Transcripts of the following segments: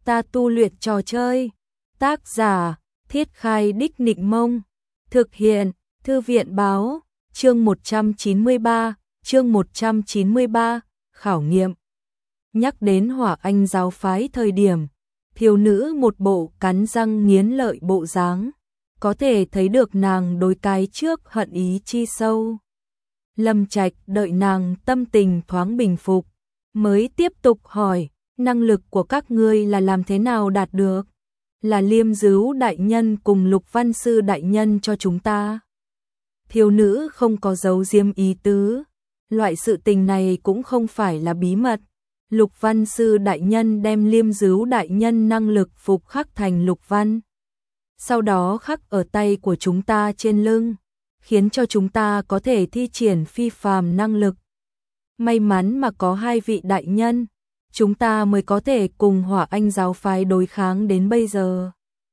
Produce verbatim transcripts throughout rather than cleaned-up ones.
ta tu luyện trò chơi. Tác giả, Thiết Khai Đích Nịnh Mông. Thực hiện, Thư viện báo, chương một trăm chín mươi ba, chương một trăm chín mươi ba, khảo nghiệm. Nhắc đến Hỏa Anh giáo phái thời điểm, thiếu nữ một bộ cắn răng nghiến lợi bộ dáng, có thể thấy được nàng đối cái trước hận ý chi sâu. Lâm Trạch đợi nàng tâm tình thoáng bình phục, mới tiếp tục hỏi, năng lực của các ngươi là làm thế nào đạt được? Là Liêm Dứu đại nhân cùng Lục Văn Sư đại nhân cho chúng ta. Thiếu nữ không có giấu diếm ý tứ, loại sự tình này cũng không phải là bí mật. Lục Văn Sư đại nhân đem Liêm Dứu đại nhân năng lực phục khắc thành lục văn, sau đó khắc ở tay của chúng ta trên lưng, khiến cho chúng ta có thể thi triển phi phàm năng lực. May mắn mà có hai vị đại nhân, chúng ta mới có thể cùng Hỏa Anh giáo phái đối kháng đến bây giờ.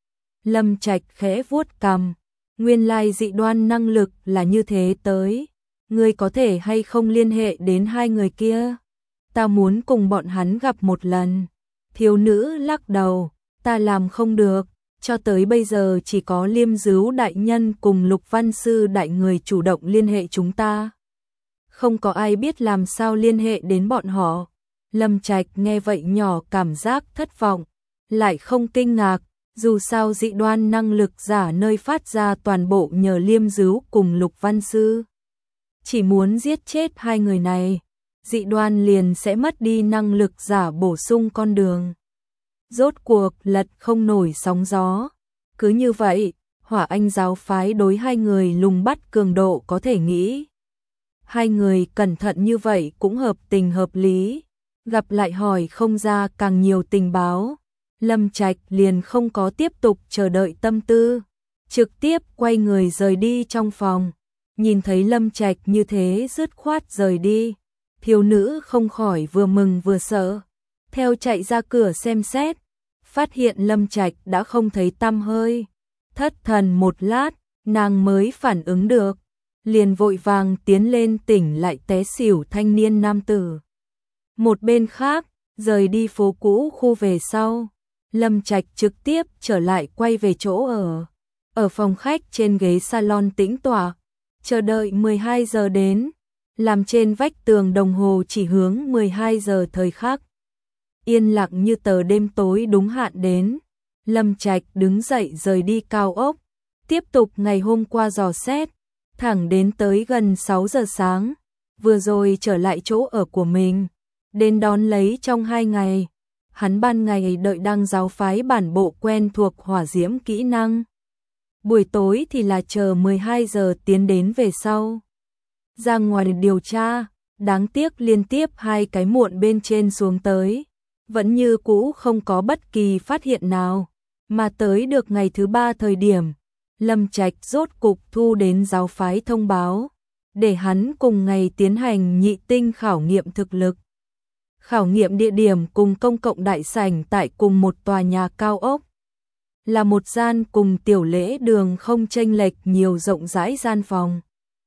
Lâm Trạch khẽ vuốt cằm, nguyên lai dị đoan năng lực là như thế tới, ngươi có thể hay không liên hệ đến hai người kia? Ta muốn cùng bọn hắn gặp một lần. Thiếu nữ lắc đầu, ta làm không được, cho tới bây giờ chỉ có Liêm Dứu đại nhân cùng Lục Văn Sư đại người chủ động liên hệ chúng ta. Không có ai biết làm sao liên hệ đến bọn họ. Lâm Trạch nghe vậy nhỏ cảm giác thất vọng, lại không kinh ngạc, dù sao dị đoan năng lực giả nơi phát ra toàn bộ nhờ Liêm Dứu cùng Lục Văn Sư. Chỉ muốn giết chết hai người này, dị đoan liền sẽ mất đi năng lực giả bổ sung con đường. Rốt cuộc lật không nổi sóng gió. Cứ như vậy, Hỏa Anh giáo phái đối hai người lùng bắt cường độ có thể nghĩ. Hai người cẩn thận như vậy cũng hợp tình hợp lý. Gặp lại hỏi không ra càng nhiều tình báo, Lâm Trạch liền không có tiếp tục chờ đợi tâm tư, trực tiếp quay người rời đi trong phòng. Nhìn thấy Lâm Trạch như thế dứt khoát rời đi, thiếu nữ không khỏi vừa mừng vừa sợ, theo chạy ra cửa xem xét, phát hiện Lâm Trạch đã không thấy tăm hơi. Thất thần một lát, nàng mới phản ứng được, liền vội vàng tiến lên tỉnh lại té xỉu thanh niên nam tử. Một bên khác, rời đi phố cũ khu về sau, Lâm Trạch trực tiếp trở lại quay về chỗ ở. Ở phòng khách trên ghế salon tĩnh tọa, chờ đợi mười hai giờ đến, làm trên vách tường đồng hồ chỉ hướng mười hai giờ thời khắc. Yên lặng như tờ đêm tối đúng hạn đến, Lâm Trạch đứng dậy rời đi cao ốc, tiếp tục ngày hôm qua dò xét, thẳng đến tới gần sáu giờ sáng, vừa rồi trở lại chỗ ở của mình, đến đón lấy trong hai ngày. Hắn ban ngày đợi đăng giáo phái bản bộ quen thuộc hỏa diễm kỹ năng, buổi tối thì là chờ mười hai giờ tiến đến về sau. Ra ngoài điều tra, đáng tiếc liên tiếp hai cái muộn bên trên xuống tới, vẫn như cũ không có bất kỳ phát hiện nào, mà tới được ngày thứ ba thời điểm, Lâm Trạch rốt cục thu đến giáo phái thông báo, để hắn cùng ngày tiến hành nhị tinh khảo nghiệm thực lực. Khảo nghiệm địa điểm cùng công cộng đại sảnh tại cùng một tòa nhà cao ốc, là một gian cùng tiểu lễ đường không chênh lệch nhiều rộng rãi gian phòng.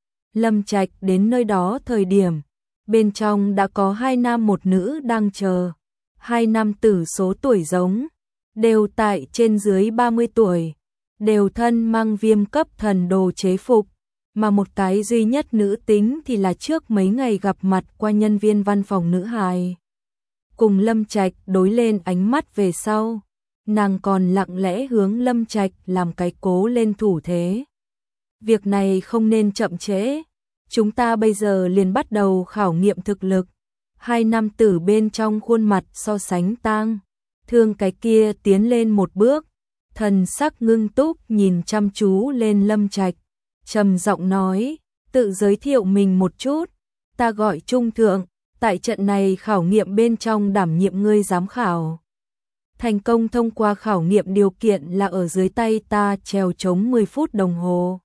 Lâm Trạch đến nơi đó thời điểm, bên trong đã có hai nam một nữ đang chờ. Hai nam tử số tuổi giống, đều tại trên dưới ba mươi tuổi, đều thân mang viêm cấp thần đồ chế phục, mà một cái duy nhất nữ tính thì là trước mấy ngày gặp mặt qua nhân viên văn phòng nữ hài. Cùng Lâm Trạch đối lên ánh mắt về sau, nàng còn lặng lẽ hướng Lâm Trạch làm cái cố lên thủ thế. Việc này không nên chậm trễ, chúng ta bây giờ liền bắt đầu khảo nghiệm thực lực. Hai nam tử bên trong khuôn mặt so sánh tang thương cái kia tiến lên một bước, thần sắc ngưng túc nhìn chăm chú lên Lâm Trạch, trầm giọng nói, tự giới thiệu mình một chút, ta gọi Trung Thượng, tại trận này khảo nghiệm bên trong đảm nhiệm ngươi giám khảo. Thành công thông qua khảo nghiệm điều kiện là ở dưới tay ta trèo trống mười phút đồng hồ.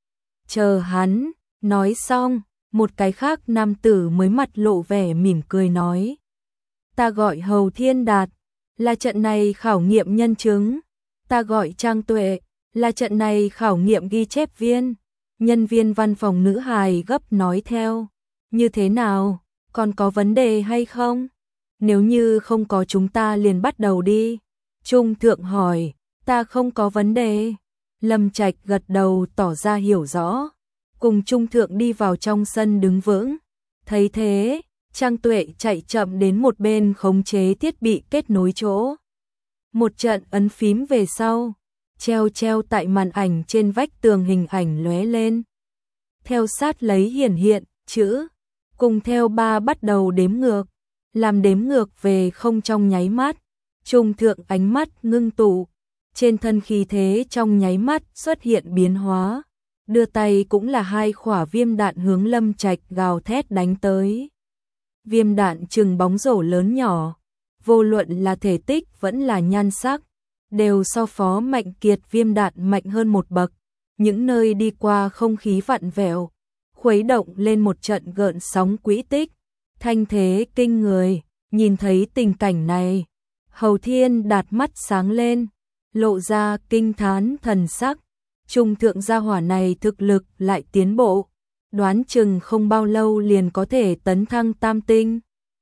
Chờ hắn, nói xong, một cái khác nam tử mới mặt lộ vẻ mỉm cười nói, ta gọi Hầu Thiên Đạt, là trận này khảo nghiệm nhân chứng. Ta gọi Trang Tuệ, là trận này khảo nghiệm ghi chép viên. Nhân viên văn phòng nữ hài gấp nói theo, như thế nào, còn có vấn đề hay không? Nếu như không có chúng ta liền bắt đầu đi. Trung thượng hỏi, ta không có vấn đề. Lâm Trạch gật đầu tỏ ra hiểu rõ, cùng Trung thượng đi vào trong sân đứng vững. Thấy thế, Trang Tuệ chạy chậm đến một bên khống chế thiết bị kết nối chỗ. Một trận ấn phím về sau, treo treo tại màn ảnh trên vách tường hình ảnh lóe lên. Theo sát lấy hiển hiện, chữ, cùng theo ba bắt đầu đếm ngược, làm đếm ngược về không trong nháy mắt. Trung thượng ánh mắt ngưng tụ, trên thân khí thế trong nháy mắt xuất hiện biến hóa, đưa tay cũng là hai quả viêm đạn hướng Lâm Trạch gào thét đánh tới. Viêm đạn chừng bóng rổ lớn nhỏ, vô luận là thể tích vẫn là nhan sắc, đều so Phó Mạnh Kiệt viêm đạn mạnh hơn một bậc. Những nơi đi qua không khí vặn vẹo, khuấy động lên một trận gợn sóng quỹ tích, thanh thế kinh người. Nhìn thấy tình cảnh này, Hầu Thiên Đạt mắt sáng lên, lộ ra kinh thán thần sắc. Trung thượng gia hỏa này thực lực lại tiến bộ, đoán chừng không bao lâu liền có thể tấn thăng tam tinh.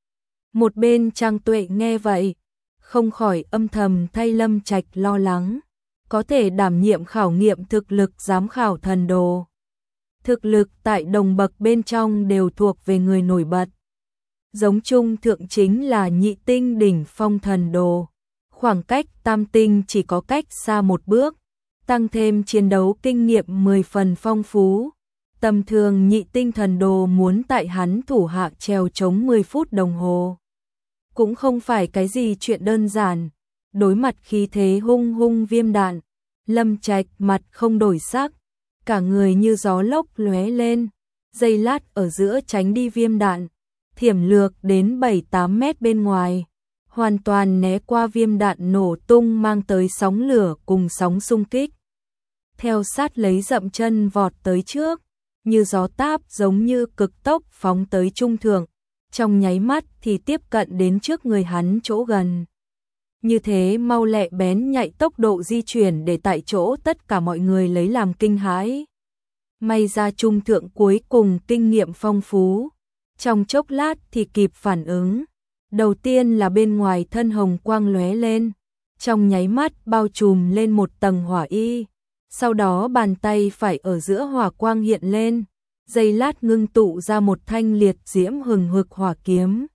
Một bên Trang Tuệ nghe vậy, không khỏi âm thầm thay Lâm Trạch lo lắng, có thể đảm nhiệm khảo nghiệm thực lực giám khảo thần đồ. Thực lực tại đồng bậc bên trong đều thuộc về người nổi bật. Giống Trung thượng chính là nhị tinh đỉnh phong thần đồ, khoảng cách tam tinh chỉ có cách xa một bước, tăng thêm chiến đấu kinh nghiệm mười phần phong phú. Tầm thường nhị tinh thần đồ muốn tại hắn thủ hạ treo chống mười phút đồng hồ, cũng không phải cái gì chuyện đơn giản. Đối mặt khí thế hung hung viêm đạn, Lâm Trạch mặt không đổi sắc, cả người như gió lốc lóe lên, giây lát ở giữa tránh đi viêm đạn, thiểm lược đến bảy tám mét bên ngoài, hoàn toàn né qua viêm đạn nổ tung mang tới sóng lửa cùng sóng xung kích. Theo sát lấy dậm chân vọt tới trước, như gió táp giống như cực tốc phóng tới Trung thượng, trong nháy mắt thì tiếp cận đến trước người hắn chỗ gần. Như thế mau lẹ bén nhạy tốc độ di chuyển để tại chỗ tất cả mọi người lấy làm kinh hãi. May ra Trung thượng cuối cùng kinh nghiệm phong phú, trong chốc lát thì kịp phản ứng. Đầu tiên là bên ngoài thân hồng quang lóe lên, trong nháy mắt bao trùm lên một tầng hỏa y. Sau đó bàn tay phải ở giữa hỏa quang hiện lên, giây lát ngưng tụ ra một thanh liệt diễm hừng hực hỏa kiếm.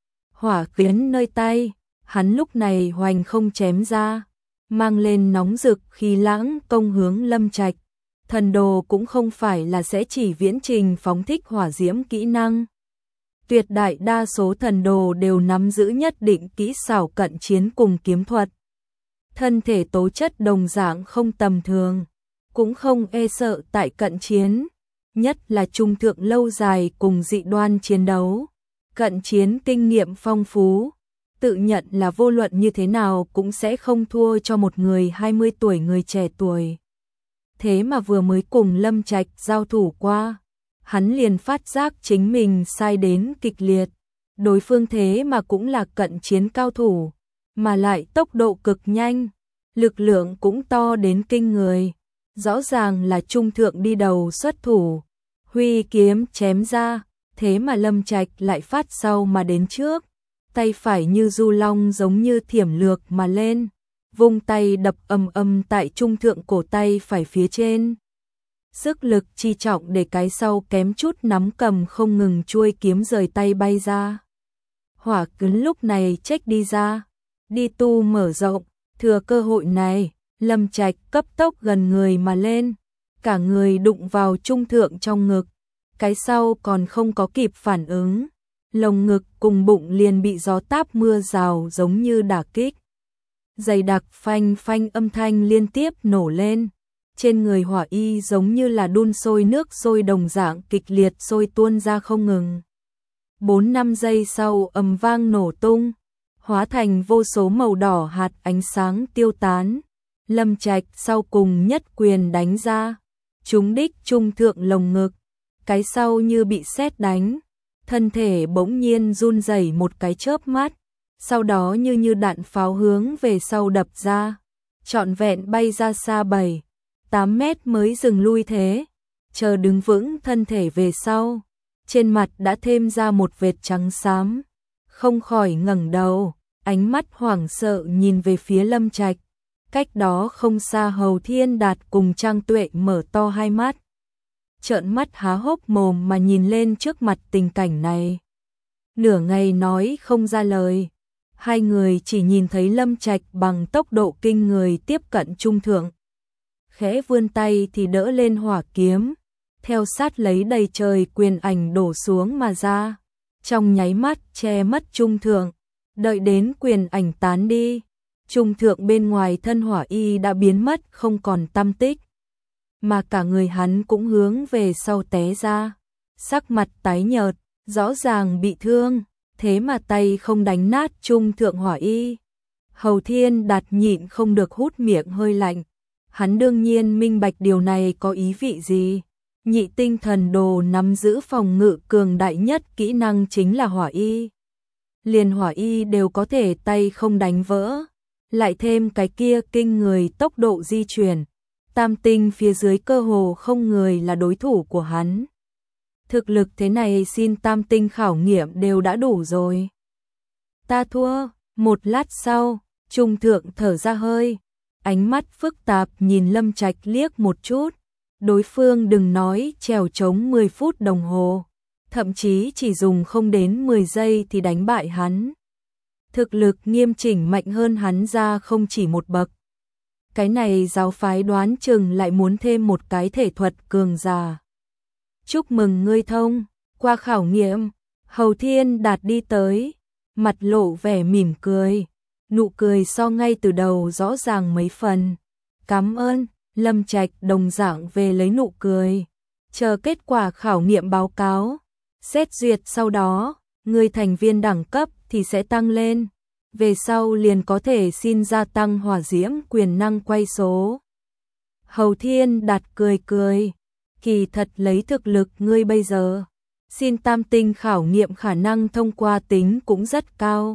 Hỏa kiếm nơi tay, hắn lúc này hoành không chém ra, mang lên nóng rực khí lãng công hướng Lâm Trạch. Thần đồ cũng không phải là sẽ chỉ viễn trình phóng thích hỏa diễm kỹ năng. Tuyệt đại đa số thần đồ đều nắm giữ nhất định kỹ xảo cận chiến cùng kiếm thuật. Thân thể tố chất đồng dạng không tầm thường, cũng không e sợ tại cận chiến, nhất là trung thượng lâu dài cùng dị đoan chiến đấu. Cận chiến kinh nghiệm phong phú, tự nhận là vô luận như thế nào cũng sẽ không thua cho một người hai mươi tuổi người trẻ tuổi. Thế mà vừa mới cùng Lâm Trạch giao thủ qua, hắn liền phát giác chính mình sai đến kịch liệt. Đối phương thế mà cũng là cận chiến cao thủ, mà lại tốc độ cực nhanh, lực lượng cũng to đến kinh người. Rõ ràng là trung thượng đi đầu xuất thủ, huy kiếm chém ra, thế mà Lâm Trạch lại phát sau mà đến trước, tay phải như du long giống như thiểm lược mà lên, vung tay đập ầm ầm tại trung thượng cổ tay phải phía trên. Sức lực chi trọng để cái sau kém chút nắm cầm không ngừng chuôi kiếm rời tay bay ra. Hỏa cứng lúc này chếch đi ra, đi tu mở rộng, thừa cơ hội này, Lâm Trạch cấp tốc gần người mà lên, cả người đụng vào trung thượng trong ngực, cái sau còn không có kịp phản ứng, lồng ngực cùng bụng liền bị gió táp mưa rào giống như đả kích. Dày đặc phanh phanh âm thanh liên tiếp nổ lên, trên người hỏa y giống như là đun sôi nước sôi đồng dạng kịch liệt sôi tuôn ra không ngừng. bốn năm giây sau ầm vang nổ tung, hóa thành vô số màu đỏ hạt ánh sáng tiêu tán. Lâm Trạch sau cùng nhất quyền đánh ra, trúng đích trung thượng lồng ngực, cái sau như bị sét đánh, thân thể bỗng nhiên run rẩy một cái chớp mắt, sau đó như như đạn pháo hướng về sau đập ra, trọn vẹn bay ra xa bảy, tám mét mới dừng lui thế, chờ đứng vững thân thể về sau, trên mặt đã thêm ra một vệt trắng xám, không khỏi ngẩng đầu, ánh mắt hoảng sợ nhìn về phía Lâm Trạch. Cách đó không xa Hầu Thiên Đạt cùng Trang Tuệ mở to hai mắt, trợn mắt há hốc mồm mà nhìn lên trước mặt tình cảnh này. Nửa ngày nói không ra lời, hai người chỉ nhìn thấy Lâm Trạch bằng tốc độ kinh người tiếp cận trung thượng. Khẽ vươn tay thì đỡ lên hỏa kiếm, theo sát lấy đầy trời quyền ảnh đổ xuống mà ra, trong nháy mắt che mất trung thượng. Đợi đến quyền ảnh tán đi, trung thượng bên ngoài thân hỏa y đã biến mất không còn tăm tích, mà cả người hắn cũng hướng về sau té ra, sắc mặt tái nhợt, rõ ràng bị thương, thế mà tay không đánh nát trung thượng hỏa y. Hầu Thiên Đạt nhịn không được hút miệng hơi lạnh, hắn đương nhiên minh bạch điều này có ý vị gì. Nhị tinh thần đồ nắm giữ phòng ngự cường đại nhất kỹ năng chính là hỏa y. Liền hỏa y đều có thể tay không đánh vỡ, lại thêm cái kia kinh người tốc độ di chuyển, tam tinh phía dưới cơ hồ không người là đối thủ của hắn. Thực lực thế này xin tam tinh khảo nghiệm đều đã đủ rồi. Ta thua. Một lát sau, trung thượng thở ra hơi, ánh mắt phức tạp nhìn Lâm Trạch liếc một chút. Đối phương đừng nói trèo trống mười phút đồng hồ, thậm chí chỉ dùng không đến mười giây thì đánh bại hắn. Thực lực nghiêm chỉnh mạnh hơn hắn ra không chỉ một bậc. Cái này giáo phái đoán chừng lại muốn thêm một cái thể thuật cường giả. Chúc mừng ngươi thông qua khảo nghiệm. Hầu Thiên Đạt đi tới, mặt lộ vẻ mỉm cười, nụ cười so ngay từ đầu rõ ràng mấy phần. Cảm ơn. Lâm Trạch đồng dạng về lấy nụ cười, chờ kết quả khảo nghiệm báo cáo, xét duyệt sau đó, người thành viên đẳng cấp thì sẽ tăng lên, về sau liền có thể xin gia tăng hỏa diễm quyền năng quay số. Hầu Thiên Đạt cười cười, kỳ thật lấy thực lực ngươi bây giờ, xin tam tinh khảo nghiệm khả năng thông qua tính cũng rất cao.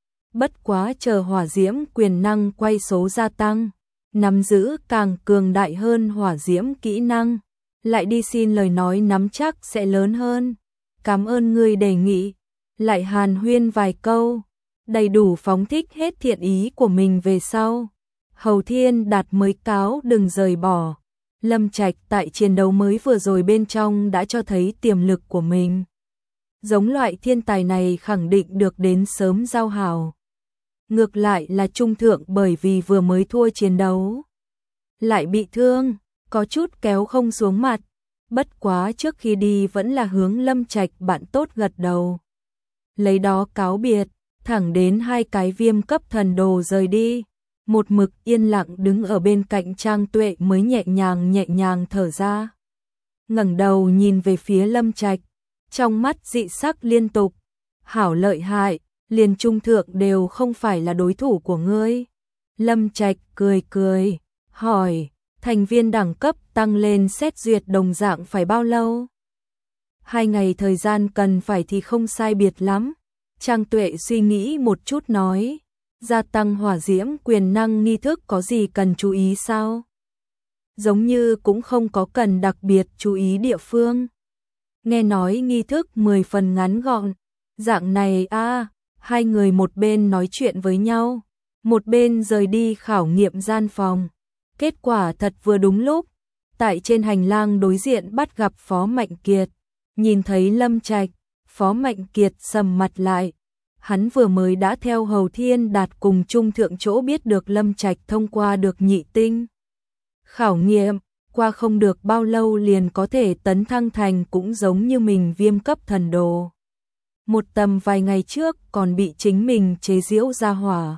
Bất quá chờ hỏa diễm quyền năng quay số gia tăng, nắm giữ càng cường đại hơn hỏa diễm kỹ năng, lại đi xin lời nói nắm chắc sẽ lớn hơn. Cảm ơn ngươi đề nghị, lại hàn huyên vài câu, đầy đủ phóng thích hết thiện ý của mình về sau. Hầu Thiên Đạt mới cáo đừng rời bỏ. Lâm Trạch tại chiến đấu mới vừa rồi bên trong đã cho thấy tiềm lực của mình. Giống loại thiên tài này khẳng định được đến sớm giao hảo. Ngược lại là trung thượng bởi vì vừa mới thua chiến đấu, lại bị thương, có chút kéo không xuống mặt. Bất quá trước khi đi vẫn là hướng Lâm Trạch bạn tốt gật đầu. Lấy đó cáo biệt, thẳng đến hai cái viêm cấp thần đồ rời đi. Một mực yên lặng đứng ở bên cạnh Trang Tuệ mới nhẹ nhàng nhẹ nhàng thở ra. Ngẩng đầu nhìn về phía Lâm Trạch, trong mắt dị sắc liên tục. Hảo lợi hại, liền trung thượng đều không phải là đối thủ của ngươi. Lâm Trạch cười cười, hỏi, thành viên đẳng cấp tăng lên xét duyệt đồng dạng phải bao lâu? Hai ngày thời gian cần phải thì không sai biệt lắm. Trang Tuệ suy nghĩ một chút nói, gia tăng hỏa diễm quyền năng nghi thức có gì cần chú ý sao? Giống như cũng không có cần đặc biệt chú ý địa phương. Nghe nói nghi thức mười phần ngắn gọn, dạng này a à, hai người một bên nói chuyện với nhau, một bên rời đi khảo nghiệm gian phòng. Kết quả thật vừa đúng lúc, tại trên hành lang đối diện bắt gặp Phó Mạnh Kiệt. Nhìn thấy Lâm Trạch, Phó Mạnh Kiệt sầm mặt lại. Hắn vừa mới đã theo Hầu Thiên Đạt cùng trung thượng chỗ biết được Lâm Trạch thông qua được nhị tinh khảo nghiệm, qua không được bao lâu liền có thể tấn thăng thành cũng giống như mình viêm cấp thần đồ. Một tầm vài ngày trước còn bị chính mình chế giễu ra hỏa.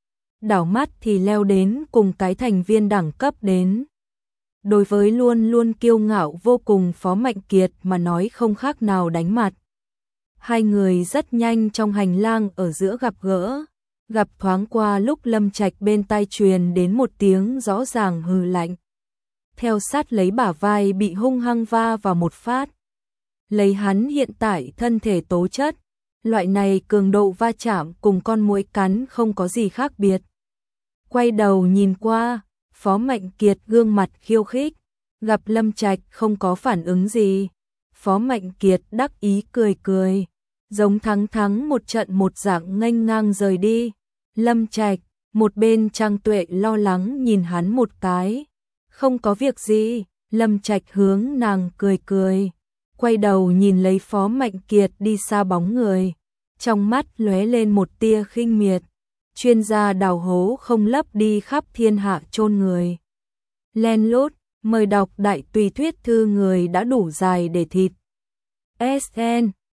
Đảo mắt thì leo đến cùng cái thành viên đẳng cấp đến. Đối với luôn luôn kiêu ngạo vô cùng Phó Mạnh Kiệt mà nói không khác nào đánh mặt. Hai người rất nhanh trong hành lang ở giữa gặp gỡ, gặp thoáng qua lúc Lâm Trạch bên tai truyền đến một tiếng rõ ràng hừ lạnh. Theo sát lấy bả vai bị hung hăng va vào một phát. Lấy hắn hiện tại thân thể tố chất, loại này cường độ va chạm cùng con muỗi cắn không có gì khác biệt. Quay đầu nhìn qua, Phó Mạnh Kiệt gương mặt khiêu khích, gặp Lâm Trạch không có phản ứng gì. Phó Mạnh Kiệt đắc ý cười cười, giống thắng thắng một trận một dạng nghênh ngang rời đi. Lâm Trạch, một bên Trang Tuệ lo lắng nhìn hắn một cái. Không có việc gì, Lâm Trạch hướng nàng cười cười, quay đầu nhìn lấy Phó Mạnh Kiệt đi xa bóng người, trong mắt lóe lên một tia khinh miệt. Chuyên gia đào hố không lấp đi khắp thiên hạ chôn người. Len lút, mời đọc đại tùy thuyết thư người đã đủ dài để thịt. ét en